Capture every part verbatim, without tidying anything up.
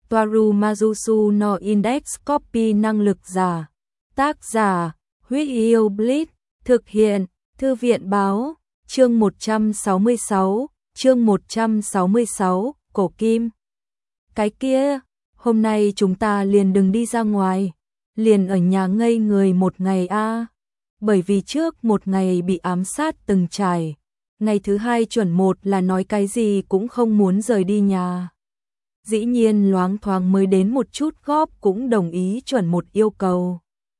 Toaru Mazusu no Index Copy năng lực giả. Tác giả, Huyết Yêu Blitz, thực hiện, Thư viện báo, chương một trăm sáu mươi sáu, chương một trăm sáu mươi sáu, Cổ Kim. Cái kia, hôm nay chúng ta liền đừng đi ra ngoài, liền ở nhà ngây người một ngày a. Bởi vì trước một ngày bị ám sát từng trải, ngày thứ hai chuẩn một là nói cái gì cũng không muốn rời đi nhà. Dĩ nhiên loáng thoáng mới đến một chút góp cũng đồng ý chuẩn một yêu cầu.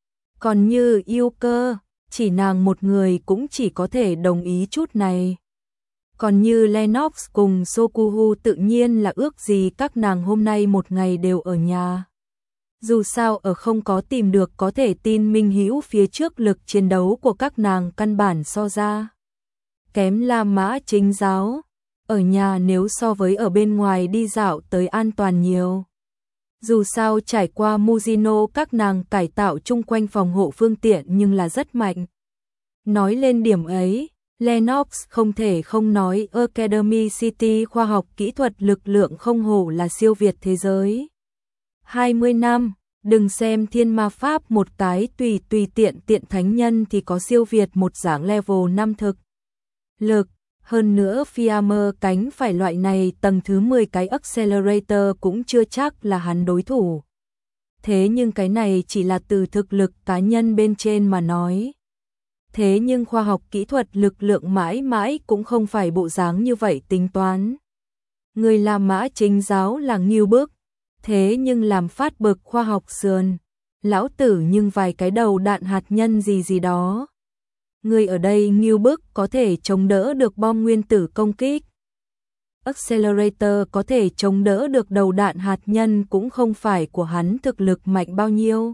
Còn như yêu cơ, chỉ nàng một người cũng chỉ có thể đồng ý chút này. Còn như Lennox cùng Sokuhu tự nhiên là ước gì các nàng hôm nay một ngày đều ở nhà. Dù sao ở không có tìm được có thể tin minh hữu phía trước lực chiến đấu của các nàng căn bản so ra kém La Mã Chính Giáo. Ở nhà nếu so với ở bên ngoài đi dạo tới an toàn nhiều. Dù sao trải qua Mujino các nàng cải tạo chung quanh phòng hộ phương tiện nhưng là rất mạnh. Nói lên điểm ấy, Lennox không thể không nói Academy City khoa học kỹ thuật lực lượng không hổ là siêu việt thế giới. hai mươi năm, đừng xem thiên ma pháp một cái tùy tùy tiện tiện thánh nhân thì có siêu việt một dạng level năm thực lực. Hơn nữa Fiammer cánh phải loại này tầng thứ mười cái Accelerator cũng chưa chắc là hắn đối thủ. Thế nhưng cái này chỉ là từ thực lực cá nhân bên trên mà nói. Thế nhưng khoa học kỹ thuật lực lượng mãi mãi cũng không phải bộ dáng như vậy tính toán. Người làm Mã Chính Giáo là nghiêu bức, thế nhưng làm phát bực khoa học sườn. Lão tử nhưng vài cái đầu đạn hạt nhân gì gì đó. Người ở đây nghiêu bức có thể chống đỡ được bom nguyên tử công kích. Accelerator có thể chống đỡ được đầu đạn hạt nhân cũng không phải của hắn thực lực mạnh bao nhiêu,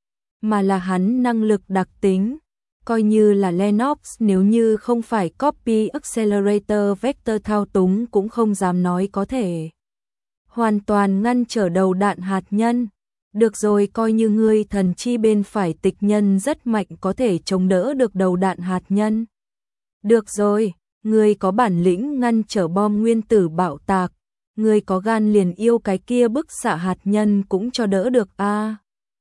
mà là hắn năng lực đặc tính. Coi như là Lennox nếu như không phải copy Accelerator vector thao túng cũng không dám nói có thể hoàn toàn ngăn trở đầu đạn hạt nhân. Được rồi, coi như ngươi thần chi bên phải tịch nhân rất mạnh có thể chống đỡ được đầu đạn hạt nhân. Được rồi, ngươi có bản lĩnh ngăn trở bom nguyên tử bạo tạc, ngươi có gan liền yêu cái kia bức xạ hạt nhân cũng cho đỡ được a. À.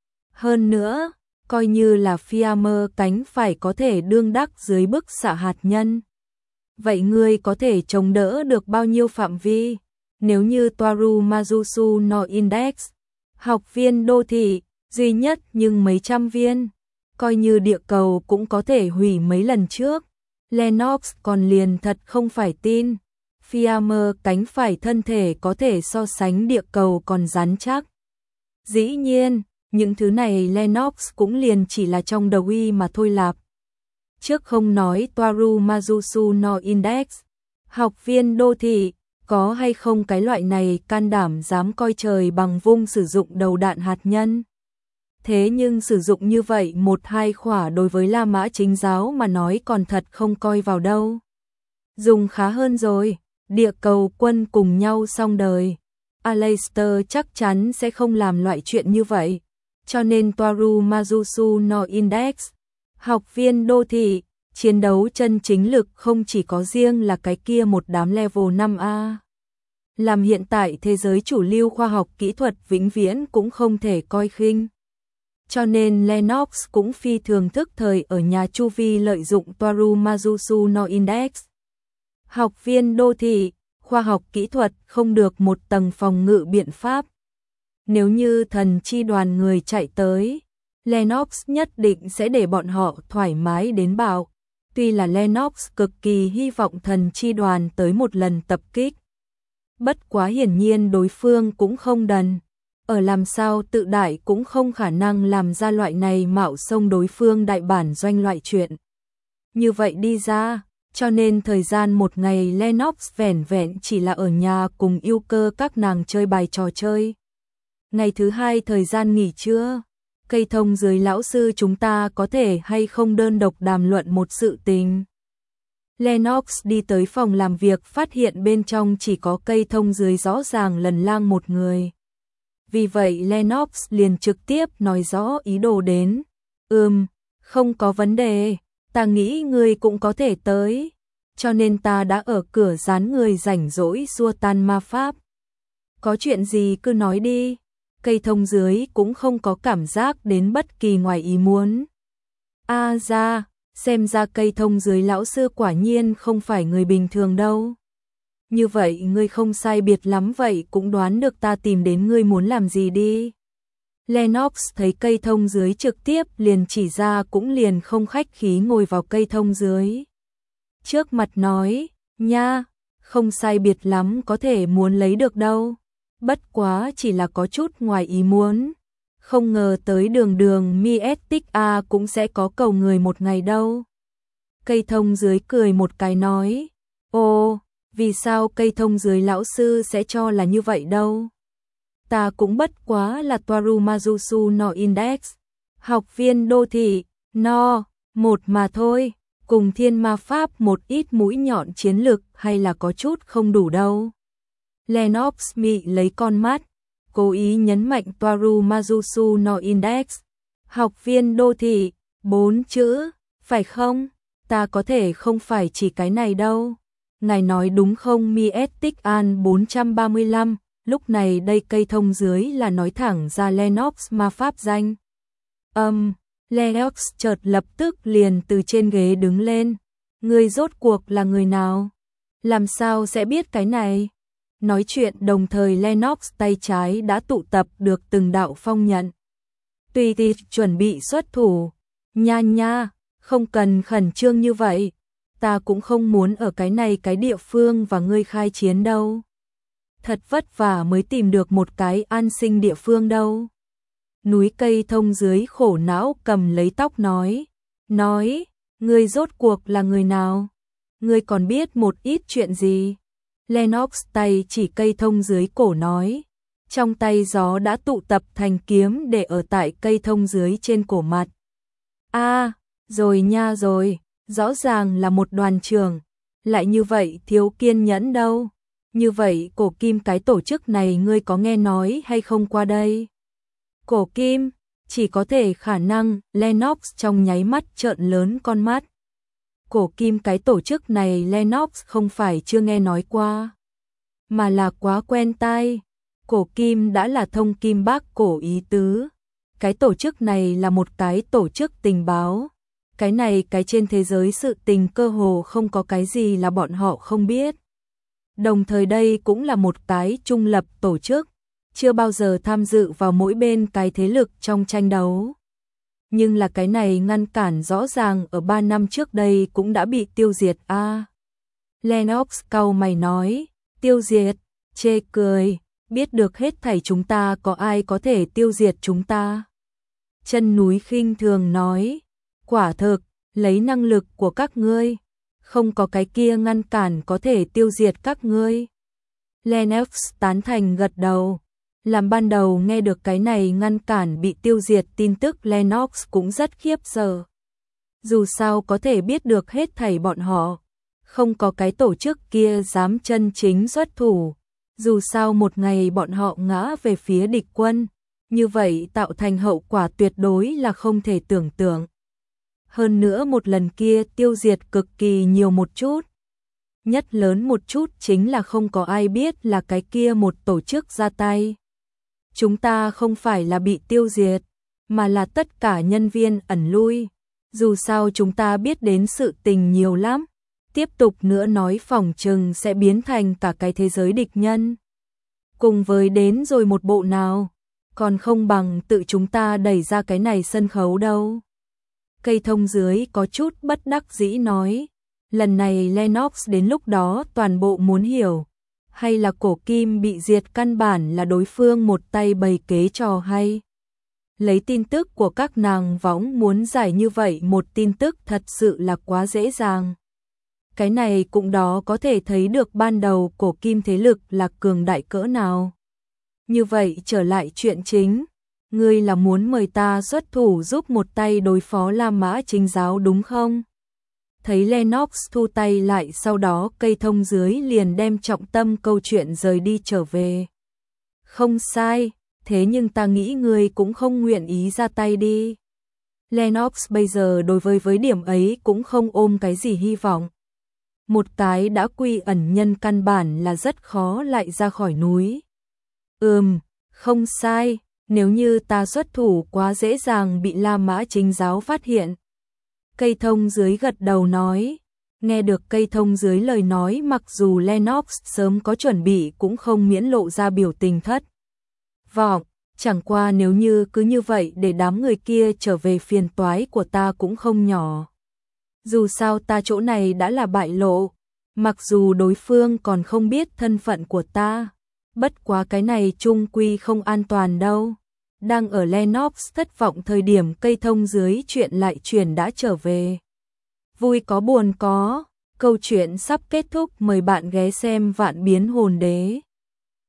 Hơn nữa, coi như là Fiammer cánh phải có thể đương đắc dưới bức xạ hạt nhân. Vậy ngươi có thể chống đỡ được bao nhiêu phạm vi? Nếu như Toaru Mazusu no Index, học viên đô thị, duy nhất nhưng mấy trăm viên, coi như địa cầu cũng có thể hủy mấy lần trước. Lennox còn liền thật không phải tin, Fiammer cánh phải thân thể có thể so sánh địa cầu còn rắn chắc. Dĩ nhiên, những thứ này Lennox cũng liền chỉ là trong đầu y mà thôi lạp. Trước không nói Toaru Mazusu no Index, học viên đô thị, có hay không cái loại này can đảm dám coi trời bằng vung sử dụng đầu đạn hạt nhân. Thế nhưng sử dụng như vậy một hai khỏa đối với La Mã Chính Giáo mà nói còn thật không coi vào đâu. Dùng khá hơn rồi, địa cầu quân cùng nhau xong đời. Aleister chắc chắn sẽ không làm loại chuyện như vậy. Cho nên Toaru Mazusu no Index, học viên đô thị, chiến đấu chân chính lực không chỉ có riêng là cái kia một đám level năm A. Làm hiện tại thế giới chủ lưu khoa học kỹ thuật vĩnh viễn cũng không thể coi khinh. Cho nên Lennox cũng phi thường thức thời ở nhà chu vi lợi dụng Toaru Mazusu no Index. Học viên đô thị, khoa học kỹ thuật không được một tầng phòng ngự biện pháp. Nếu như thần chi đoàn người chạy tới, Lennox nhất định sẽ để bọn họ thoải mái đến bạo. Tuy là Lennox cực kỳ hy vọng thần chi đoàn tới một lần tập kích. Bất quá hiển nhiên đối phương cũng không đần. Ở làm sao tự đại cũng không khả năng làm ra loại này mạo xông đối phương đại bản doanh loại chuyện. Như vậy đi ra, cho nên thời gian một ngày Lennox vẻn vẹn chỉ là ở nhà cùng yêu cơ các nàng chơi bài trò chơi. Ngày thứ hai thời gian nghỉ trưa, cây thông dưới lão sư chúng ta có thể hay không đơn độc đàm luận một sự tình. Lennox đi tới phòng làm việc phát hiện bên trong chỉ có cây thông dưới rõ ràng lần lang một người. Vì vậy Lennox liền trực tiếp nói rõ ý đồ đến. Ừm, không có vấn đề, ta nghĩ ngươi cũng có thể tới. Cho nên ta đã ở cửa dán người rảnh rỗi xua tan ma pháp. Có chuyện gì cứ nói đi, cây thông dưới cũng không có cảm giác đến bất kỳ ngoài ý muốn. A à ra, xem ra cây thông dưới lão sư quả nhiên không phải người bình thường đâu. Như vậy ngươi không sai biệt lắm vậy cũng đoán được ta tìm đến ngươi muốn làm gì đi. Lennox thấy cây thông dưới trực tiếp liền chỉ ra cũng liền không khách khí ngồi vào cây thông dưới. Trước mặt nói, nha, không sai biệt lắm có thể muốn lấy được đâu. Bất quá chỉ là có chút ngoài ý muốn. Không ngờ tới đường đường Miestic A cũng sẽ có cầu người một ngày đâu. Cây thông dưới cười một cái nói, ồ, vì sao cây thông dưới lão sư sẽ cho là như vậy đâu. Ta cũng bất quá là Toaru Majusu no Index, học viên đô thị, no, một mà thôi, cùng thiên ma pháp một ít mũi nhọn chiến lực hay là có chút không đủ đâu. Lennox mị lấy con mắt, cố ý nhấn mạnh Toaru Majusu no Index, học viên đô thị, bốn chữ, phải không? Ta có thể không phải chỉ cái này đâu. Ngài nói đúng không Miestic An bốn trăm ba mươi lăm, lúc này đây cây thông dưới là nói thẳng ra Lennox ma pháp danh. Âm, um, Lennox chợt lập tức liền từ trên ghế đứng lên. Người rốt cuộc là người nào? Làm sao sẽ biết cái này? Nói chuyện đồng thời Lennox tay trái đã tụ tập được từng đạo phong nhận. Tùy thì chuẩn bị xuất thủ. Nha nha, không cần khẩn trương như vậy. Ta cũng không muốn ở cái này cái địa phương và ngươi khai chiến đâu. Thật vất vả mới tìm được một cái an sinh địa phương đâu. Núi cây thông dưới khổ não cầm lấy tóc nói. Nói, ngươi rốt cuộc là người nào? Ngươi còn biết một ít chuyện gì? Lennox tay chỉ cây thông dưới cổ nói. Trong tay gió đã tụ tập thành kiếm để ở tại cây thông dưới trên cổ mặt. A, à, rồi nha rồi, rõ ràng là một đoàn trưởng. Lại như vậy thiếu kiên nhẫn đâu. Như vậy cổ kim cái tổ chức này ngươi có nghe nói hay không qua đây? Cổ kim, chỉ có thể khả năng, Lennox trong nháy mắt trợn lớn con mắt. Cổ kim cái tổ chức này Lennox không phải chưa nghe nói qua, mà là quá quen tai. Cổ kim đã là thông kim bác cổ ý tứ. Cái tổ chức này là một cái tổ chức tình báo. Cái này cái trên thế giới sự tình cơ hồ không có cái gì là bọn họ không biết. Đồng thời đây cũng là một cái trung lập tổ chức, chưa bao giờ tham dự vào mỗi bên cái thế lực trong tranh đấu. Nhưng là cái này ngăn cản rõ ràng ở ba năm trước đây cũng đã bị tiêu diệt a. À, Lennox cau mày nói, tiêu diệt, chê cười, biết được hết thảy chúng ta có ai có thể tiêu diệt chúng ta. Chân núi khinh thường nói, quả thực, lấy năng lực của các ngươi, không có cái kia ngăn cản có thể tiêu diệt các ngươi. Lennox tán thành gật đầu. Làm ban đầu nghe được cái này ngăn cản bị tiêu diệt tin tức Lennox cũng rất khiếp sợ. Dù sao có thể biết được hết thảy bọn họ, không có cái tổ chức kia dám chân chính xuất thủ. Dù sao một ngày bọn họ ngã về phía địch quân, như vậy tạo thành hậu quả tuyệt đối là không thể tưởng tượng. Hơn nữa một lần kia tiêu diệt cực kỳ nhiều một chút. Nhất lớn một chút chính là không có ai biết là cái kia một tổ chức ra tay. Chúng ta không phải là bị tiêu diệt, mà là tất cả nhân viên ẩn lui. Dù sao chúng ta biết đến sự tình nhiều lắm. Tiếp tục nữa nói phỏng chừng sẽ biến thành cả cái thế giới địch nhân. Cùng với đến rồi một bộ nào, còn không bằng tự chúng ta đẩy ra cái này sân khấu đâu. Cây thông dưới có chút bất đắc dĩ nói. Lần này Lennox đến lúc đó toàn bộ muốn hiểu. Hay là cổ kim bị diệt căn bản là đối phương một tay bày kế trò hay. Lấy tin tức của các nàng võng muốn giải như vậy một tin tức thật sự là quá dễ dàng. Cái này cũng đó có thể thấy được ban đầu cổ kim thế lực là cường đại cỡ nào. Như vậy trở lại chuyện chính. Ngươi là muốn mời ta xuất thủ giúp một tay đối phó La Mã Chính giáo đúng không? Thấy Lennox thu tay lại sau đó cây thông dưới liền đem trọng tâm câu chuyện rời đi trở về. Không sai, thế nhưng ta nghĩ ngươi cũng không nguyện ý ra tay đi. Lennox bây giờ đối với với điểm ấy cũng không ôm cái gì hy vọng. Một cái đã quy ẩn nhân căn bản là rất khó lại ra khỏi núi. Ừm, không sai, nếu như ta xuất thủ quá dễ dàng bị La Mã chính giáo phát hiện. Cây thông dưới gật đầu nói, nghe được cây thông dưới lời nói mặc dù Lennox sớm có chuẩn bị cũng không miễn lộ ra biểu tình thất vọng, chẳng qua nếu như cứ như vậy để đám người kia trở về phiền toái của ta cũng không nhỏ. Dù sao ta chỗ này đã là bại lộ, mặc dù đối phương còn không biết thân phận của ta, bất quá cái này chung quy không an toàn đâu. Đang ở Lennox thất vọng thời điểm cây thông dưới chuyện lại chuyển đã trở về. Vui có buồn có, câu chuyện sắp kết thúc, mời bạn ghé xem Vạn Biến Hồn Đế.